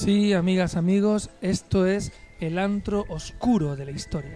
Sí, amigas, amigos, esto es el antro oscuro de la historia.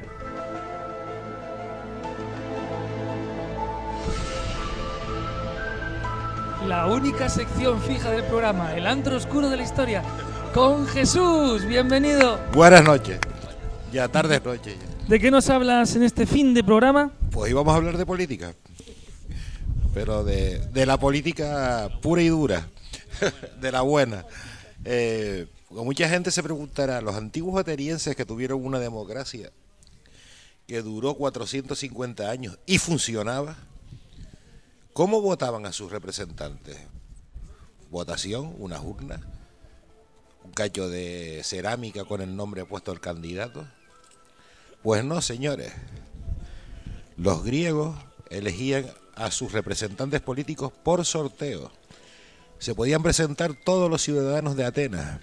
La única sección fija del programa, el antro oscuro de la historia, con Jesús. Bienvenido. Buenas noches. Ya tarde es noche. ¿De qué nos hablas en este fin de programa? Pues íbamos a hablar de política, pero de la política pura y dura, de la buena. Mucha gente se preguntará, los antiguos atenienses que tuvieron una democracia que duró 450 años y funcionaba, ¿cómo votaban a sus representantes? Votación, unas urnas, un cacho de cerámica con el nombre puesto al candidato. Pues no, señores. Los griegos elegían a sus representantes políticos por sorteo. Se podían presentar todos los ciudadanos de Atenas,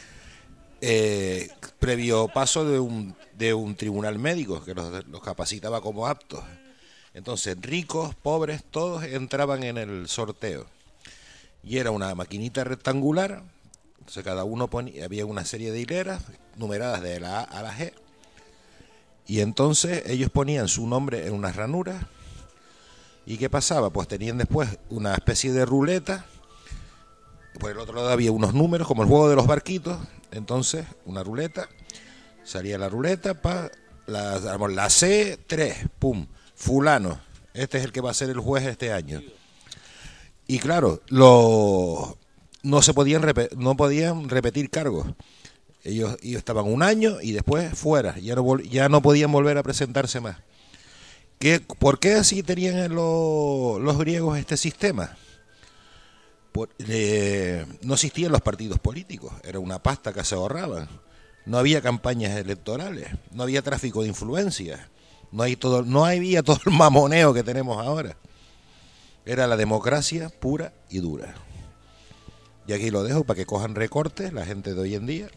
previo paso de un tribunal médico que los capacitaba como aptos. Entonces, ricos, pobres, todos entraban en el sorteo. Y era una maquinita rectangular, entonces cada uno ponía, había una serie de hileras numeradas de la A a la G, y entonces ellos ponían su nombre en unas ranuras. ¿Y qué pasaba? Pues tenían después una especie de ruleta. Por el otro lado había unos números, como el juego de los barquitos. Entonces, una ruleta, salía la ruleta, la C3, pum, fulano, este es el que va a ser el juez este año. Y claro, no podían repetir cargos. Ellos estaban un año y después fuera, ya no podían volver a presentarse más. ¿Por qué así tenían los griegos este sistema? No existían los partidos políticos, era una pasta que se ahorraban, no había campañas electorales, no había tráfico de influencias, no había todo el mamoneo que tenemos ahora. Era la democracia pura y dura. Y aquí lo dejo para que cojan recortes la gente de hoy en día.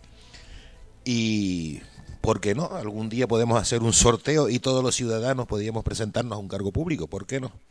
Y ¿por qué no? Algún día podemos hacer un sorteo y todos los ciudadanos podríamos presentarnos a un cargo público. ¿Por qué no?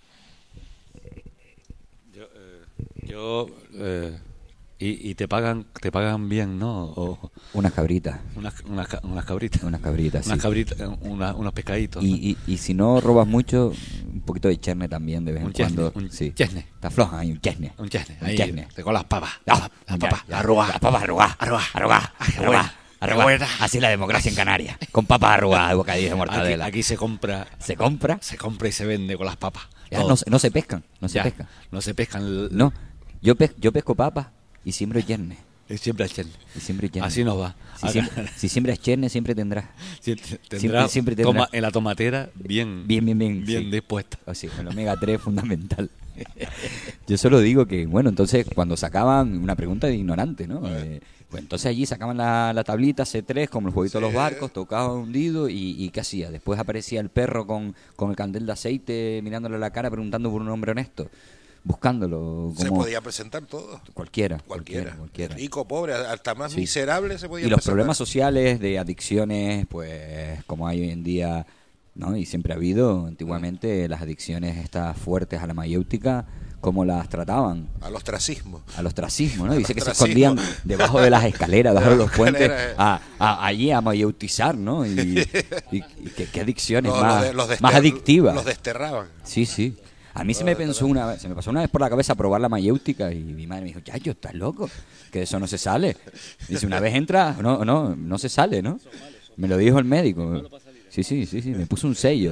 Y te pagan bien, ¿no? Unas cabritas. Unas cabritas. Unas cabritas, sí. Unas cabritas, unos pescaditos. Y si no robas mucho, un poquito de cherne también de vez en cuando. Un chesne. Está floja ahí, un chesne. Un chesne. Un Ahí, chesne. con las papas. Las papas. Las papas arrugadas. Así la democracia en Canarias. Con papas arrugadas, bocadillos de mortadela. Aquí se compra. ¿Se compra? Se compra y se vende con las papas. No se pescan. No se pescan. No se pescan. No. Yo pesco papas y siembro cherne. Siempre el cherne. Así nos va. Si siembras cherne, siempre tendrás. Siempre tendrás. En la tomatera bien sí. dispuesta. O sea, el omega 3 es fundamental. Yo solo digo que, bueno, entonces cuando sacaban, una pregunta de ignorante, ¿no? Pues entonces allí sacaban la tablita C3, como el jueguito de los barcos, tocaba hundido y ¿qué hacía? Después aparecía el perro con el candel de aceite mirándole a la cara preguntando por un hombre honesto. Buscándolo. Se podía presentar todo. Cualquiera. Rico, pobre, hasta más miserable se podía presentar. Y los presentar. problemas sociales de adicciones, pues como hay hoy en día, ¿no? Y siempre ha habido, antiguamente, las adicciones estas fuertes a la mayéutica, ¿cómo las trataban? Al ostracismo, ¿no? Dice que se escondían debajo de las escaleras, debajo de los puentes, allí a mayeutizar, ¿no? Y qué adicciones más adictivas. Los desterraban. Sí. A mí se me pasó una vez por la cabeza probar la mayéutica y mi madre me dijo, Yayo, estás loco, que de eso no se sale. Dice, una vez entra, no se sale, ¿no? Me lo dijo el médico. Sí, me puso un sello.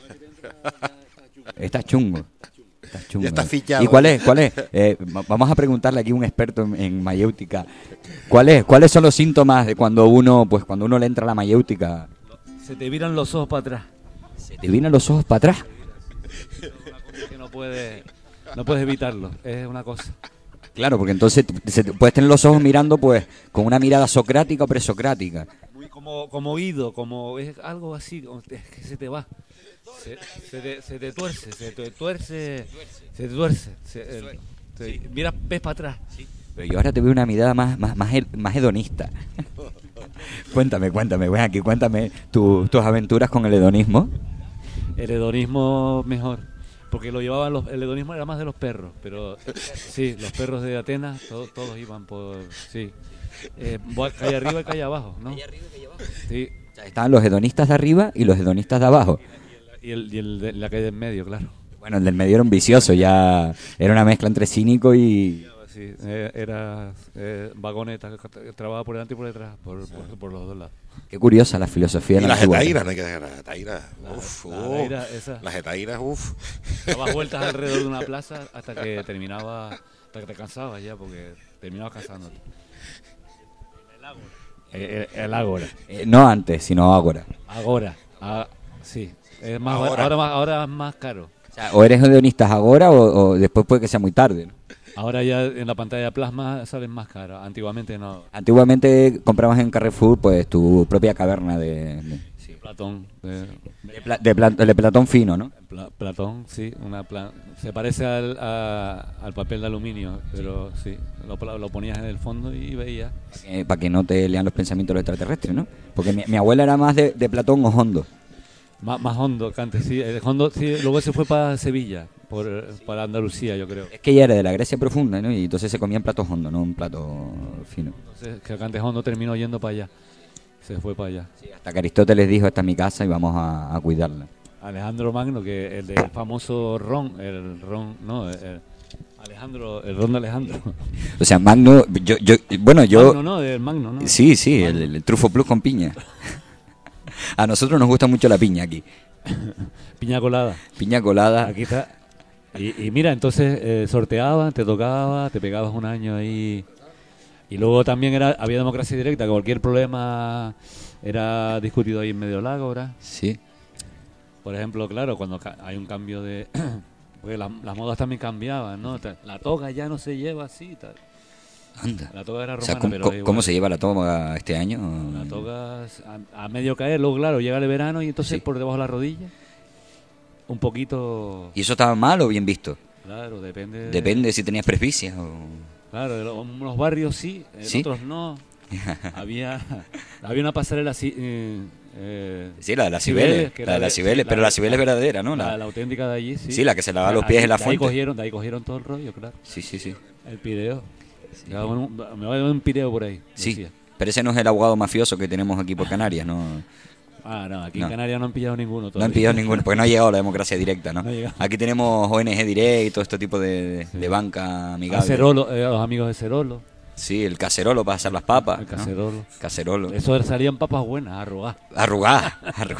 Está chungo. Ya está fichado. ¿Y cuál es? Vamos a preguntarle aquí a un experto en mayéutica. ¿Cuáles son los síntomas de cuando uno le entra a la mayéutica? Se te viran los ojos para atrás. ¿Se te viran los ojos para atrás? Que no puedes evitarlo, es una cosa. Claro, porque entonces puedes tener los ojos mirando pues con una mirada socrática o presocrática. Muy como oído, como es algo así, es que se te va. Se te tuerce. Mira, ves para atrás. Sí. Pero yo ahora te veo una mirada más hedonista. Cuéntame, ven aquí, cuéntame tus aventuras con el hedonismo. El hedonismo mejor, porque lo llevaban el hedonismo era más de los perros, pero sí, los perros de Atenas, todos iban por, sí. Calle arriba y calle abajo, ¿no? Sí. O sea, estaban los hedonistas de arriba y los hedonistas de abajo. Y el de la calle en medio, claro. Bueno, el del medio era un vicioso, ya era una mezcla entre cínico y... Sí, era vagoneta, que trabajaba por delante y por detrás, por los dos lados. Qué curiosa la filosofía Y de las antigua. hetairas, no hay que dejar las hetairas. Uf, La hetera esa. las hetairas, uf. Dabas vueltas alrededor de una plaza hasta que te cansabas ya, porque terminabas cansándote. El Ágora. No antes, sino ahora. Agora. Sí. Es más, Ahora. ahora es más caro. O sea, o eres hedonista ahora o después puede que sea muy tarde, ¿no? Ahora ya en la pantalla de plasma salen más caros. Antiguamente no. Antiguamente comprabas en Carrefour pues tu propia caverna de Platón. Platón fino, ¿no? Platón, sí. Se parece al papel de aluminio, pero sí. Lo ponías en el fondo y veías. Para que no te lean los pensamientos de los extraterrestres, ¿no? Porque mi abuela era más de Platón o Hondo. Más hondo que antes, sí. El hondo, sí. Luego se fue para Sevilla, para Andalucía, yo creo. Es que ella era de la Grecia profunda, ¿no? Y entonces se comía en platos hondo, no en plato fino. Entonces, que antes hondo terminó yendo para allá. Se fue para allá. Sí, hasta que Aristóteles dijo, esta es mi casa y vamos a cuidarla. Alejandro Magno, que el del famoso ron, el ron de Alejandro. O sea, Magno, yo... Magno, ¿no? Del Magno, ¿no? Sí, el Trufo Plus con piña. A nosotros nos gusta mucho la piña aquí. Piña colada. Piña colada. Aquí está. Y mira, entonces sorteaban, te tocaba, te pegabas un año ahí. Y luego también había democracia directa, que cualquier problema era discutido ahí en medio del Ágora. Sí. Por ejemplo, claro, cuando hay un cambio de... Porque las modas también cambiaban, ¿no? La toga ya no se lleva así, tal. Anda. La toga era O sea, romana, pero ¿cómo se lleva la toga este año? La toga a medio caer, luego claro, llega el verano y entonces Sí. por debajo de la rodilla, un poquito... ¿Y eso estaba mal o bien visto? Claro, depende... Depende de si tenías presbicia o... Claro, en unos barrios sí, en ¿Sí? otros no. había una pasarela así... Sí, la de la Cibeles, que la de era la Cibeles, pero la Cibeles verdadera, ¿no? La auténtica de allí, sí. Sí, la que se lava los pies en la De ahí fuente. de ahí cogieron todo el rollo, claro. Sí. El pireo. Me va a dar un pireo por ahí. Sí, decía. pero ese no es el abogado mafioso que tenemos aquí por Canarias, ¿no? No, aquí No. en Canarias no han pillado ninguno No han todavía. pillado ninguno, porque no ha llegado la democracia directa, ¿no? No ha llegado. Aquí tenemos ONG Direct y todo este tipo de banca amigable. Cerolo, los amigos de Cerolo. Sí, el cacerolo para hacer las papas. El ¿no? cacerolo. Cacerolo. Eso salían papas buenas, arrugadas. Arrugadas.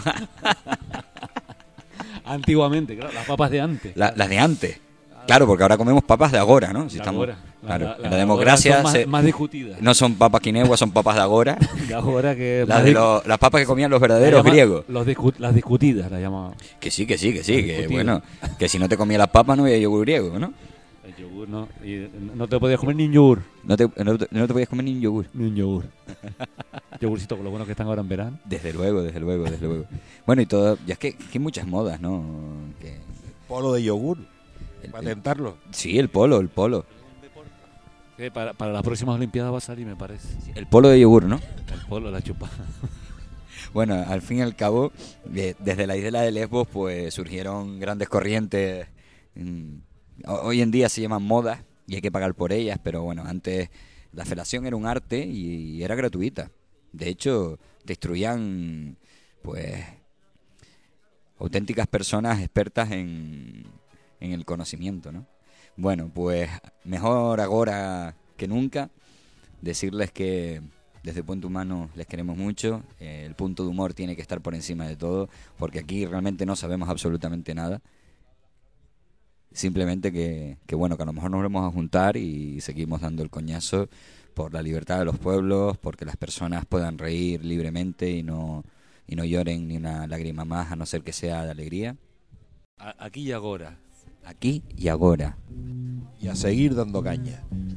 Antiguamente, claro, las papas de antes. Las de antes. Claro, porque ahora comemos papas de agora, ¿no? Si De estamos, agora. claro, La la democracia son más discutidas. no son papas quinegua, son papas de agora. De ahora que Las papas que comían los verdaderos griegos. Las discutidas las llamaban. Que sí, que discutidas. bueno, que si no te comías las papas no había yogur griego, ¿no? El yogur, ¿no? Y no te podías comer ni un yogur. No te podías comer ni un yogur. Ni un yogur. Yogurcito con lo bueno que están ahora en verano. Desde luego. Bueno, y todo, ya es que hay muchas modas, ¿no? Polo de yogur. Patentarlo. Sí, el polo. Que para las próximas Olimpiadas va a salir, me parece. El polo de yogur, ¿no? El polo, la chupada. Bueno, al fin y al cabo, desde la isla de Lesbos, pues surgieron grandes corrientes. Hoy en día se llaman modas y hay que pagar por ellas, pero bueno, antes la felación era un arte y era gratuita. De hecho, te instruían, pues, auténticas personas expertas en el conocimiento, ¿no? Bueno, pues mejor ahora que nunca decirles que desde Puente Humano les queremos mucho. El punto de humor tiene que estar por encima de todo, porque aquí realmente no sabemos absolutamente nada. Simplemente que bueno, que a lo mejor nos vamos a juntar y seguimos dando el coñazo por la libertad de los pueblos, porque las personas puedan reír libremente y no lloren ni una lágrima más, a no ser que sea de alegría. Aquí y ahora. Aquí y ahora. Y a seguir dando caña.